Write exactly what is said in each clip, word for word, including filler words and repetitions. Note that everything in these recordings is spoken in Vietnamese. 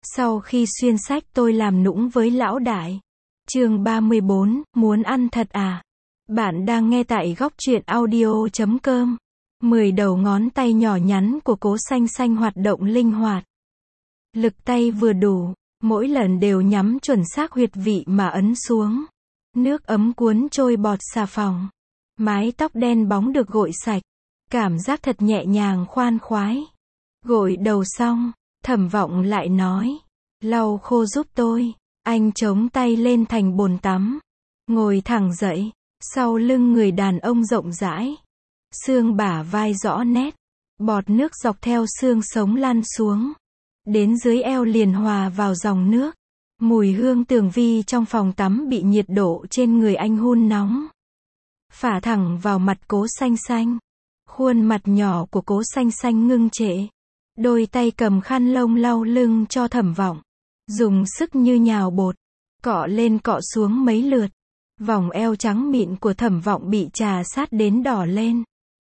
Sau khi xuyên sách tôi làm nũng với lão đại. Chương ba mươi bốn, muốn ăn thật à? Bạn đang nghe tại góc truyện audio chấm com. Mười đầu ngón tay nhỏ nhắn của Cố Xanh Xanh hoạt động linh hoạt. Lực tay vừa đủ, mỗi lần đều nhắm chuẩn xác huyệt vị mà ấn xuống. Nước ấm cuốn trôi bọt xà phòng. Mái tóc đen bóng được gội sạch. Cảm giác thật nhẹ nhàng khoan khoái. Gội đầu xong, Thẩm Vọng lại nói, lau khô giúp tôi. Anh chống tay lên thành bồn tắm, ngồi thẳng dậy, sau lưng người đàn ông rộng rãi. Xương bả vai rõ nét, bọt nước dọc theo xương sống lan xuống. Đến dưới eo liền hòa vào dòng nước. Mùi hương tường vi trong phòng tắm bị nhiệt độ trên người anh hun nóng. Phả thẳng vào mặt Cố Xanh Xanh. Khuôn mặt nhỏ của Cố Xanh Xanh ngưng trệ. Đôi tay cầm khăn lông lau lưng cho Thẩm Vọng. Dùng sức như nhào bột. Cọ lên cọ xuống mấy lượt. Vòng eo trắng mịn của Thẩm Vọng bị trà sát đến đỏ lên.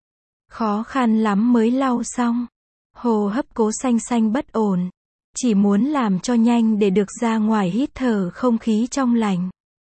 Khó khăn lắm mới lau xong. Hô hấp Cố Xanh Xanh bất ổn. Chỉ muốn làm cho nhanh để được ra ngoài hít thở không khí trong lành.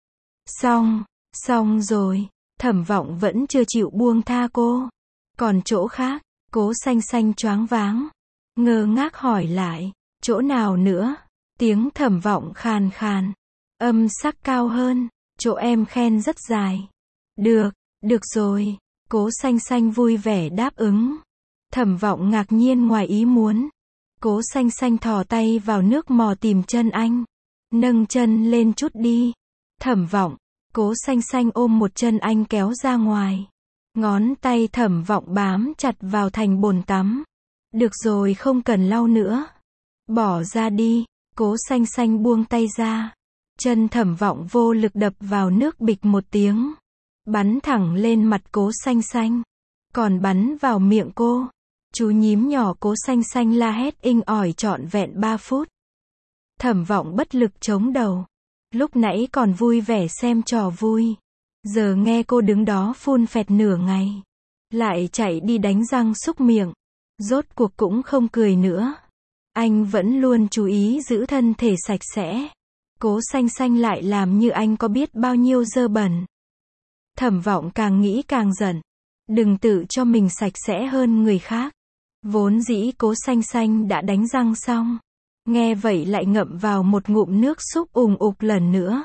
Xong, xong rồi. Thẩm Vọng vẫn chưa chịu buông tha cô. Còn chỗ khác, Cố Xanh Xanh choáng váng. Ngơ ngác hỏi lại, chỗ nào nữa? Tiếng Thẩm Vọng khàn khàn. Âm sắc cao hơn, chỗ em khen rất dài. Được, được rồi. Cố Xanh Xanh vui vẻ đáp ứng. Thẩm Vọng ngạc nhiên ngoài ý muốn. Cố Xanh Xanh thò tay vào nước mò tìm chân anh. Nâng chân lên chút đi. Thẩm Vọng. Cố Xanh Xanh ôm một chân anh kéo ra ngoài. Ngón tay Thẩm Vọng bám chặt vào thành bồn tắm. Được rồi, không cần lau nữa. Bỏ ra đi. Cố Xanh Xanh buông tay ra. Chân Thẩm Vọng vô lực đập vào nước bịch một tiếng. Bắn thẳng lên mặt Cố Xanh Xanh. Còn bắn vào miệng cô. Chú nhím nhỏ Cố Xanh Xanh la hét inh ỏi trọn vẹn ba phút. Thẩm Vọng bất lực chống đầu. Lúc nãy còn vui vẻ xem trò vui. Giờ nghe cô đứng đó phun phẹt nửa ngày. Lại chạy đi đánh răng súc miệng. Rốt cuộc cũng không cười nữa. Anh vẫn luôn chú ý giữ thân thể sạch sẽ. Cố Xanh Xanh lại làm như anh có biết bao nhiêu dơ bẩn. Thẩm Vọng càng nghĩ càng giận. Đừng tự cho mình sạch sẽ hơn người khác. Vốn dĩ Cố Xanh Xanh đã đánh răng xong. Nghe vậy lại ngậm vào một ngụm nước súp ùng ục lần nữa.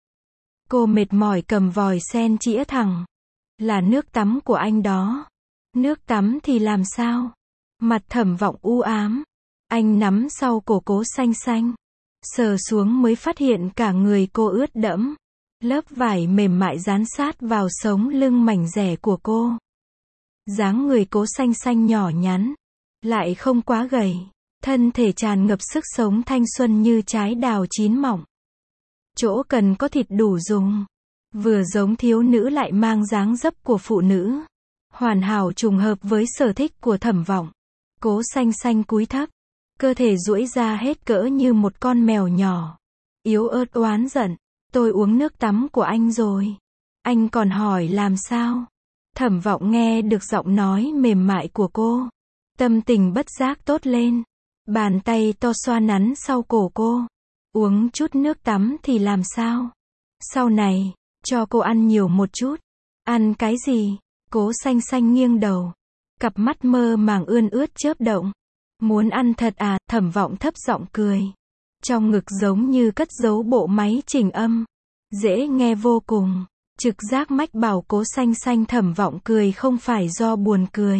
Cô mệt mỏi cầm vòi sen chĩa thẳng. Là nước tắm của anh đó. Nước tắm thì làm sao? Mặt Thẩm Vọng u ám. Anh nắm sau cổ Cố Xanh Xanh. Sờ xuống mới phát hiện cả người cô ướt đẫm. Lớp vải mềm mại dán sát vào sống lưng mảnh dẻ của cô. Dáng người Cố Xanh Xanh nhỏ nhắn. Lại không quá gầy. Thân thể tràn ngập sức sống thanh xuân như trái đào chín mọng. Chỗ cần có thịt đủ dùng. Vừa giống thiếu nữ lại mang dáng dấp của phụ nữ. Hoàn hảo trùng hợp với sở thích của Thẩm Vọng. Cố Xanh Xanh cúi thấp. Cơ thể duỗi ra hết cỡ như một con mèo nhỏ. Yếu ớt oán giận. Tôi uống nước tắm của anh rồi. Anh còn hỏi làm sao? Thẩm Vọng nghe được giọng nói mềm mại của cô. Tâm tình bất giác tốt lên. Bàn tay to xoa nắn sau cổ cô. Uống chút nước tắm thì làm sao? Sau này, cho cô ăn nhiều một chút. Ăn cái gì? Cố Xanh Xanh nghiêng đầu. Cặp mắt mơ màng ươn ướt chớp động. Muốn ăn thật à? Thẩm Vọng thấp giọng cười. Trong ngực giống như cất giấu bộ máy chỉnh âm. Dễ nghe vô cùng. Trực giác mách bảo Cố Xanh Xanh Thẩm Vọng cười không phải do buồn cười.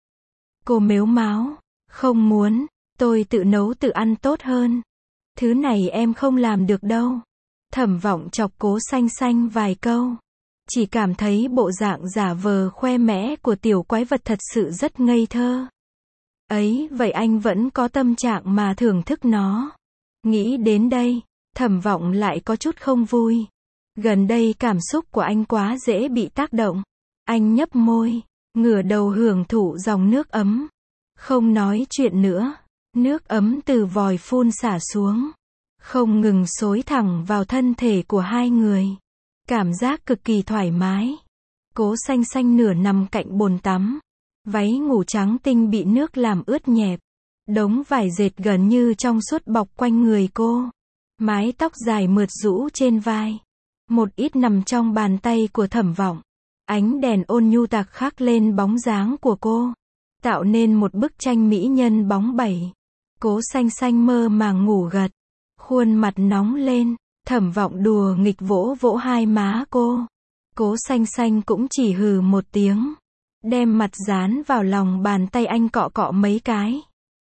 Cô mếu máo. Không muốn. Tôi tự nấu tự ăn tốt hơn. Thứ này em không làm được đâu. Thẩm Vọng chọc Cố Xanh Xanh vài câu. Chỉ cảm thấy bộ dạng giả vờ khoe mẽ của tiểu quái vật thật sự rất ngây thơ. Ấy, vậy anh vẫn có tâm trạng mà thưởng thức nó. Nghĩ đến đây, Thẩm Vọng lại có chút không vui. Gần đây cảm xúc của anh quá dễ bị tác động. Anh nhấp môi, ngửa đầu hưởng thụ dòng nước ấm. Không nói chuyện nữa. Nước ấm từ vòi phun xả xuống. Không ngừng xối thẳng vào thân thể của hai người. Cảm giác cực kỳ thoải mái. Cố Xanh Xanh nửa nằm cạnh bồn tắm. Váy ngủ trắng tinh bị nước làm ướt nhẹp. Đống vải dệt gần như trong suốt bọc quanh người cô. Mái tóc dài mượt rũ trên vai. Một ít nằm trong bàn tay của Thẩm Vọng. Ánh đèn ôn nhu tạc khắc lên bóng dáng của cô. Tạo nên một bức tranh mỹ nhân bóng bẩy. Cố Xanh Xanh mơ màng ngủ gật. Khuôn mặt nóng lên. Thẩm Vọng đùa nghịch vỗ vỗ hai má cô. Cố Xanh Xanh cũng chỉ hừ một tiếng. Đem mặt dán vào lòng bàn tay anh cọ cọ mấy cái.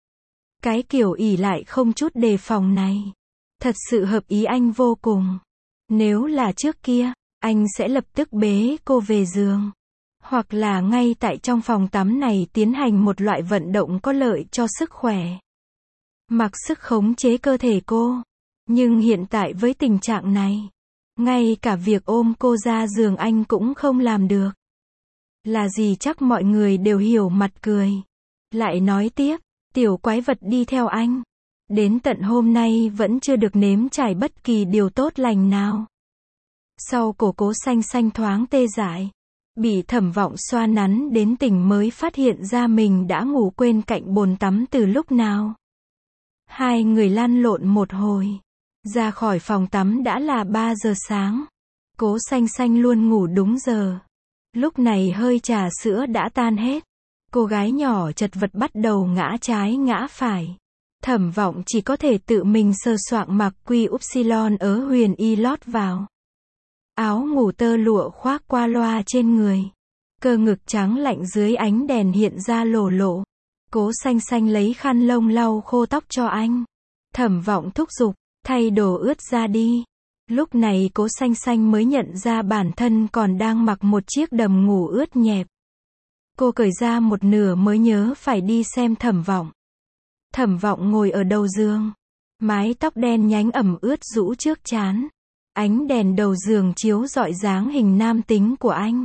Cái kiểu ỉ lại không chút đề phòng này. Thật sự hợp ý anh vô cùng. Nếu là trước kia, anh sẽ lập tức bế cô về giường. Hoặc là ngay tại trong phòng tắm này tiến hành một loại vận động có lợi cho sức khỏe. Mặc sức khống chế cơ thể cô. Nhưng hiện tại với tình trạng này, ngay cả việc ôm cô ra giường anh cũng không làm được. Là gì chắc mọi người đều hiểu mặt cười. Lại nói tiếp, tiểu quái vật đi theo anh. Đến tận hôm nay vẫn chưa được nếm trải bất kỳ điều tốt lành nào. Sau cổ Cố Xanh Xanh thoáng tê dại. Bị Thẩm Vọng xoa nắn đến tỉnh mới phát hiện ra mình đã ngủ quên cạnh bồn tắm từ lúc nào. Hai người lăn lộn một hồi. Ra khỏi phòng tắm đã là ba giờ sáng. Cố Xanh Xanh luôn ngủ đúng giờ. Lúc này hơi trà sữa đã tan hết. Cô gái nhỏ chật vật bắt đầu ngã trái ngã phải. Thẩm Vọng chỉ có thể tự mình sờ soạng mặc quy upsilon ở huyền y lót vào. Áo ngủ tơ lụa khoác qua loa trên người. Cơ ngực trắng lạnh dưới ánh đèn hiện ra lổ lộ. Cố Xanh Xanh lấy khăn lông lau khô tóc cho anh. Thẩm Vọng thúc giục, thay đồ ướt ra đi. Lúc này Cố Xanh Xanh mới nhận ra bản thân còn đang mặc một chiếc đầm ngủ ướt nhẹp. Cô cởi ra một nửa mới nhớ phải đi xem Thẩm Vọng. Thẩm Vọng ngồi ở đầu giường. Mái tóc đen nhánh ẩm ướt rũ trước trán. Ánh đèn đầu giường chiếu rọi dáng hình nam tính của anh.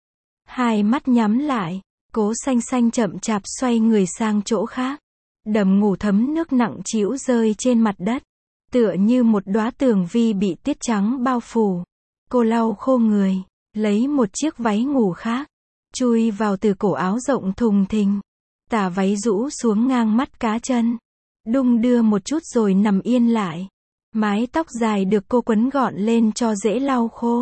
Hai mắt nhắm lại. Cố Xanh Xanh chậm chạp xoay người sang chỗ khác. Đầm ngủ thấm nước nặng trĩu rơi trên mặt đất. Tựa như một đóa tường vi bị tiết trắng bao phủ. Cô lau khô người. Lấy một chiếc váy ngủ khác. Chui vào từ cổ áo rộng thùng thình. Tà váy rũ xuống ngang mắt cá chân. Đung đưa một chút rồi nằm yên lại. Mái tóc dài được cô quấn gọn lên cho dễ lau khô.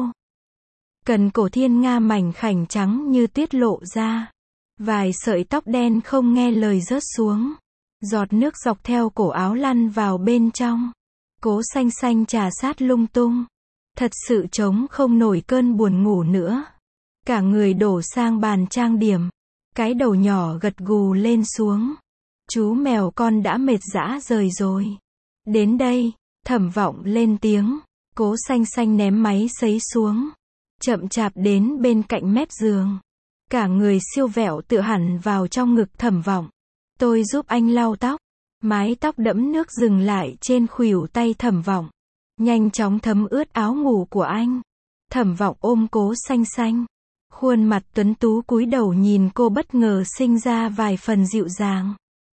Cần cổ thiên nga mảnh khảnh trắng như tuyết lộ ra. Vài sợi tóc đen không nghe lời rớt xuống. Giọt nước dọc theo cổ áo lăn vào bên trong. Cố Xanh Xanh trà sát lung tung. Thật sự chống không nổi cơn buồn ngủ nữa. Cả người đổ sang bàn trang điểm. Cái đầu nhỏ gật gù lên xuống. Chú mèo con đã mệt dã rời rồi. Đến đây, Thẩm Vọng lên tiếng. Cố Xanh Xanh ném máy sấy xuống. Chậm chạp đến bên cạnh mép giường. Cả người siêu vẹo tựa hẳn vào trong ngực Thẩm Vọng. Tôi giúp anh lau tóc. Mái tóc đẫm nước dừng lại trên khuỷu tay Thẩm Vọng. Nhanh chóng thấm ướt áo ngủ của anh. Thẩm Vọng ôm Cố Xanh Xanh. Khuôn mặt tuấn tú cúi đầu nhìn cô bất ngờ sinh ra vài phần dịu dàng.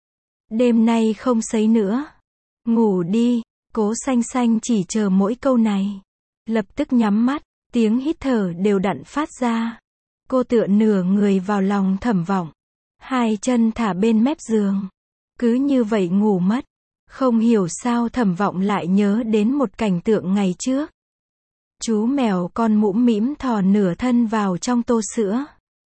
Đêm nay không sấy nữa. Ngủ đi. Cố Xanh Xanh chỉ chờ mỗi câu này. Lập tức nhắm mắt. Tiếng hít thở đều đặn phát ra. Cô tựa nửa người vào lòng Thẩm Vọng. Hai chân thả bên mép giường. Cứ như vậy ngủ mất. Không hiểu sao Thẩm Vọng lại nhớ đến một cảnh tượng ngày trước. Chú mèo con mũm mĩm thò nửa thân vào trong tô sữa.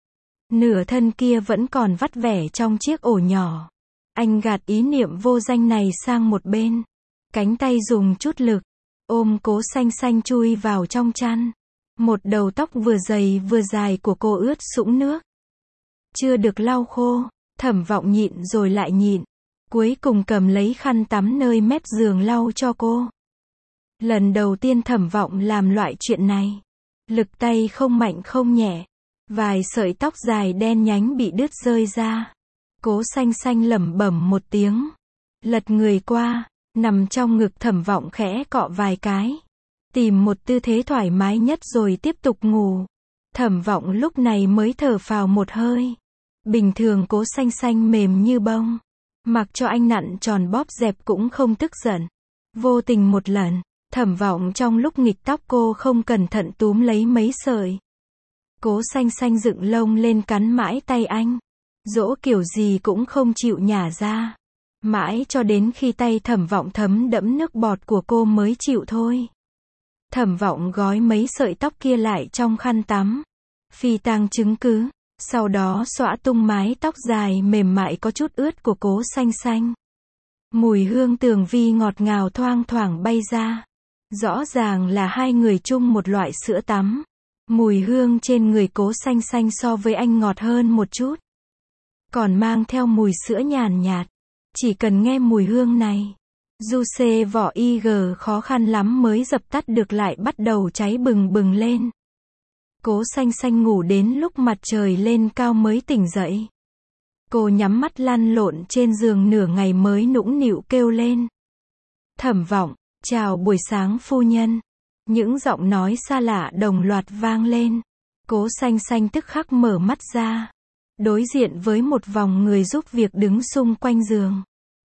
Nửa thân kia vẫn còn vắt vẻ trong chiếc ổ nhỏ. Anh gạt ý niệm vô danh này sang một bên. Cánh tay dùng chút lực. Ôm Cố Xanh Xanh chui vào trong chăn. Một đầu tóc vừa dày vừa dài của cô ướt sũng nước. Chưa được lau khô. Thẩm Vọng nhịn rồi lại nhịn. Cuối cùng cầm lấy khăn tắm nơi mép giường lau cho cô. Lần đầu tiên Thẩm Vọng làm loại chuyện này. Lực tay không mạnh không nhẹ. Vài sợi tóc dài đen nhánh bị đứt rơi ra. Cố Xanh Xanh lẩm bẩm một tiếng. Lật người qua, nằm trong ngực Thẩm Vọng khẽ cọ vài cái. Tìm một tư thế thoải mái nhất rồi tiếp tục ngủ. Thẩm Vọng lúc này mới thở phào một hơi. Bình thường Cố Xanh Xanh mềm như bông. Mặc cho anh nặn tròn bóp dẹp cũng không tức giận. Vô tình một lần, Thẩm Vọng trong lúc nghịch tóc cô không cẩn thận túm lấy mấy sợi. Cố Xanh Xanh dựng lông lên cắn mãi tay anh. Dỗ kiểu gì cũng không chịu nhả ra. Mãi cho đến khi tay Thẩm Vọng thấm đẫm nước bọt của cô mới chịu thôi. Thẩm Vọng gói mấy sợi tóc kia lại trong khăn tắm. Phi tang chứng cứ. Sau đó xõa tung mái tóc dài mềm mại có chút ướt của Cố Xanh Xanh. Mùi hương tường vi ngọt ngào thoang thoảng bay ra. Rõ ràng là hai người chung một loại sữa tắm. Mùi hương trên người Cố Xanh Xanh so với anh ngọt hơn một chút. Còn mang theo mùi sữa nhàn nhạt. Chỉ cần nghe mùi hương này, Juice vỏ i giê khó khăn lắm mới dập tắt được lại bắt đầu cháy bừng bừng lên. Cố Xanh Xanh ngủ đến lúc mặt trời lên cao mới tỉnh dậy. Cô nhắm mắt lăn lộn trên giường nửa ngày mới nũng nịu kêu lên. Thẩm Vọng, chào buổi sáng phu nhân. Những giọng nói xa lạ đồng loạt vang lên. Cố Xanh Xanh tức khắc mở mắt ra. Đối diện với một vòng người giúp việc đứng xung quanh giường.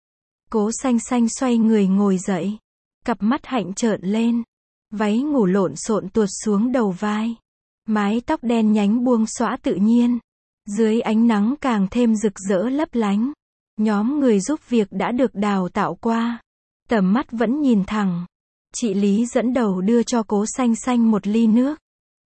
Cố Xanh Xanh xoay người ngồi dậy. Cặp mắt hạnh trợn lên. Váy ngủ lộn xộn tuột xuống đầu vai. Mái tóc đen nhánh buông xõa tự nhiên. Dưới ánh nắng càng thêm rực rỡ lấp lánh. Nhóm người giúp việc đã được đào tạo qua. Tầm mắt vẫn nhìn thẳng. Chị Lý dẫn đầu đưa cho Cố Xanh Xanh một ly nước.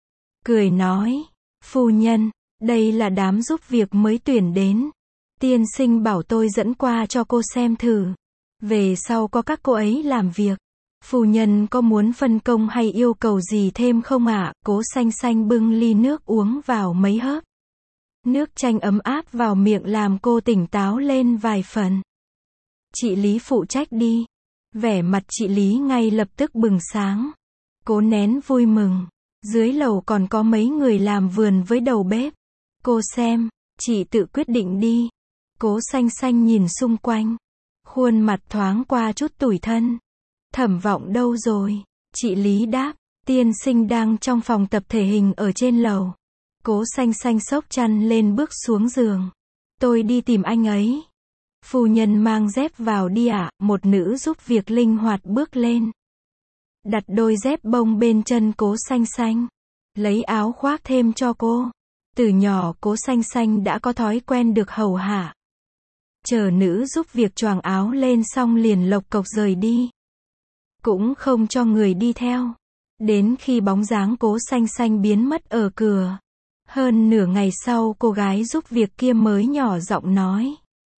Cười nói, phu nhân, đây là đám giúp việc mới tuyển đến. Tiên sinh bảo tôi dẫn qua cho cô xem thử. Về sau có các cô ấy làm việc. Phu nhân có muốn phân công hay yêu cầu gì thêm không ạ? Cố Xanh Xanh bưng ly nước uống vào mấy hớp. Nước chanh ấm áp vào miệng làm cô tỉnh táo lên vài phần. Chị Lý phụ trách đi. Vẻ mặt chị Lý ngay lập tức bừng sáng. Cố nén vui mừng. Dưới lầu còn có mấy người làm vườn với đầu bếp. Cô xem, chị tự quyết định đi. Cố Xanh Xanh nhìn xung quanh. Khuôn mặt thoáng qua chút tủi thân. Thẩm Vọng đâu rồi? Chị Lý đáp, tiên sinh đang trong phòng tập thể hình ở trên lầu. Cố Xanh Xanh xốc chăn lên bước xuống giường. Tôi đi tìm anh ấy. Phu nhân mang dép vào đi ạ. Một nữ giúp việc linh hoạt bước lên. Đặt đôi dép bông bên chân Cố Xanh Xanh. Lấy áo khoác thêm cho cô. Từ nhỏ Cố Xanh Xanh đã có thói quen được hầu hạ. Chờ nữ giúp việc choàng áo lên xong liền lộc cộc rời đi. Cũng không cho người đi theo. Đến khi bóng dáng Cố Xanh Xanh biến mất ở cửa. Hơn nửa ngày sau cô gái giúp việc kia mới nhỏ giọng nói.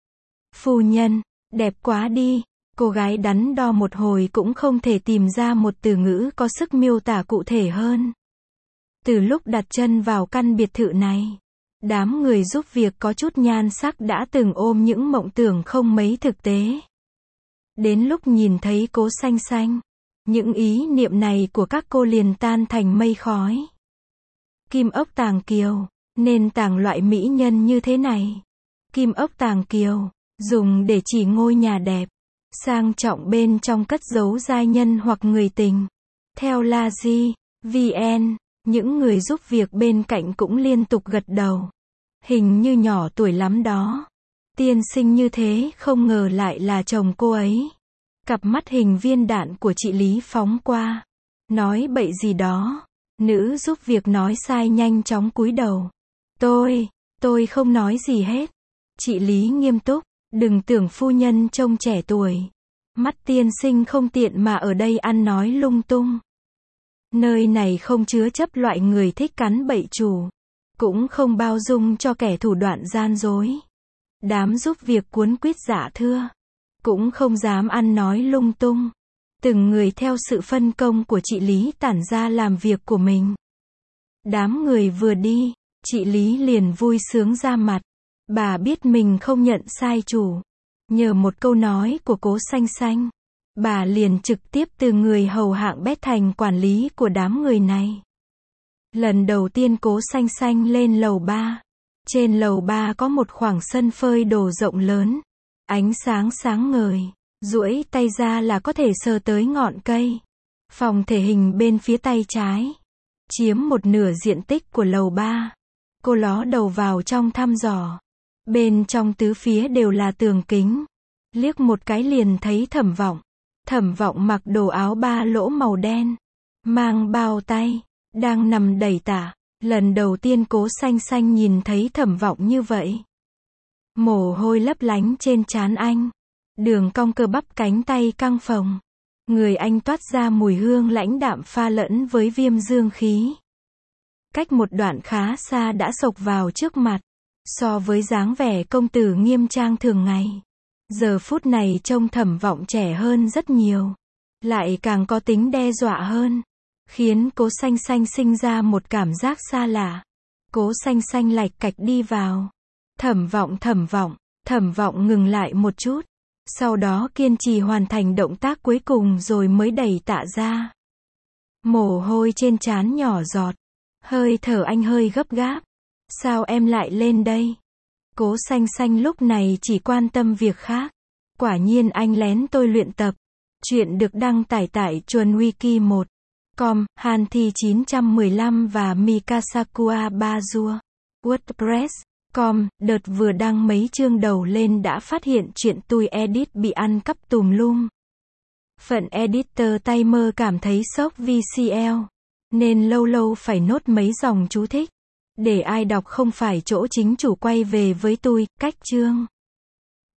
Phu nhân, đẹp quá đi. Cô gái đắn đo một hồi cũng không thể tìm ra một từ ngữ có sức miêu tả cụ thể hơn. Từ lúc đặt chân vào căn biệt thự này, đám người giúp việc có chút nhan sắc đã từng ôm những mộng tưởng không mấy thực tế. Đến lúc nhìn thấy Cố Xanh Xanh, những ý niệm này của các cô liền tan thành mây khói. Kim ốc tàng kiều, nên tàng loại mỹ nhân như thế này. Kim ốc tàng kiều, dùng để chỉ ngôi nhà đẹp, sang trọng bên trong cất giấu giai nhân hoặc người tình. Theo La Di, vê en, những người giúp việc bên cạnh cũng liên tục gật đầu. Hình như nhỏ tuổi lắm đó. Tiên sinh như thế không ngờ lại là chồng cô ấy. Cặp mắt hình viên đạn của chị Lý phóng qua. Nói bậy gì đó. Nữ giúp việc nói sai nhanh chóng cúi đầu. Tôi, tôi không nói gì hết. Chị Lý nghiêm túc. Đừng tưởng phu nhân trông trẻ tuổi. Mắt tiên sinh không tiện mà ở đây ăn nói lung tung. Nơi này không chứa chấp loại người thích cắn bậy chủ. Cũng không bao dung cho kẻ thủ đoạn gian dối. Đám giúp việc cuốn quýt dạ thưa. Cũng không dám ăn nói lung tung. Từng người theo sự phân công của chị Lý tản ra làm việc của mình. Đám người vừa đi, chị Lý liền vui sướng ra mặt. Bà biết mình không nhận sai chủ. Nhờ một câu nói của Cố Xanh Xanh, bà liền trực tiếp từ người hầu hạng bét thành quản lý của đám người này. Lần đầu tiên Cố Xanh Xanh lên lầu ba. Trên lầu ba có một khoảng sân phơi đồ rộng lớn. Ánh sáng sáng ngời. Duỗi tay ra là có thể sờ tới ngọn cây. Phòng thể hình bên phía tay trái. Chiếm một nửa diện tích của lầu ba. Cô ló đầu vào trong thăm dò. Bên trong tứ phía đều là tường kính. Liếc một cái liền thấy Thẩm Vọng. Thẩm Vọng mặc đồ áo ba lỗ màu đen. Mang bao tay. Đang nằm đẩy tả. Lần đầu tiên Cố Xanh Xanh nhìn thấy Thẩm Vọng như vậy. Mồ hôi lấp lánh trên trán anh. Đường cong cơ bắp cánh tay căng phồng. Người anh toát ra mùi hương lãnh đạm pha lẫn với viêm dương khí. Cách một đoạn khá xa đã xộc vào trước mặt. So với dáng vẻ công tử nghiêm trang thường ngày, giờ phút này trông Thẩm Vọng trẻ hơn rất nhiều. Lại càng có tính đe dọa hơn. Khiến Cố Xanh Xanh sinh ra một cảm giác xa lạ. Cố Xanh Xanh lạch cạch đi vào. Thẩm Vọng Thẩm Vọng, Thẩm Vọng ngừng lại một chút. Sau đó kiên trì hoàn thành động tác cuối cùng rồi mới đẩy Tạ ra. Mồ hôi trên trán nhỏ giọt. Hơi thở anh hơi gấp gáp. Sao em lại lên đây? Cố Xanh Xanh lúc này chỉ quan tâm việc khác. Quả nhiên anh lén tôi luyện tập. Chuyện được đăng tải tại Chuồn Wiki một chấm com, Hanthi chín một lăm và Mikasakua Bazua. WordPress chấm com, đợt vừa đăng mấy chương đầu lên đã phát hiện chuyện tôi edit bị ăn cắp tùm lum. Phận editor tay mơ cảm thấy sốc vê xê lờ. Nên lâu lâu phải nốt mấy dòng chú thích. Để ai đọc không phải chỗ chính chủ quay về với tôi, cách chương.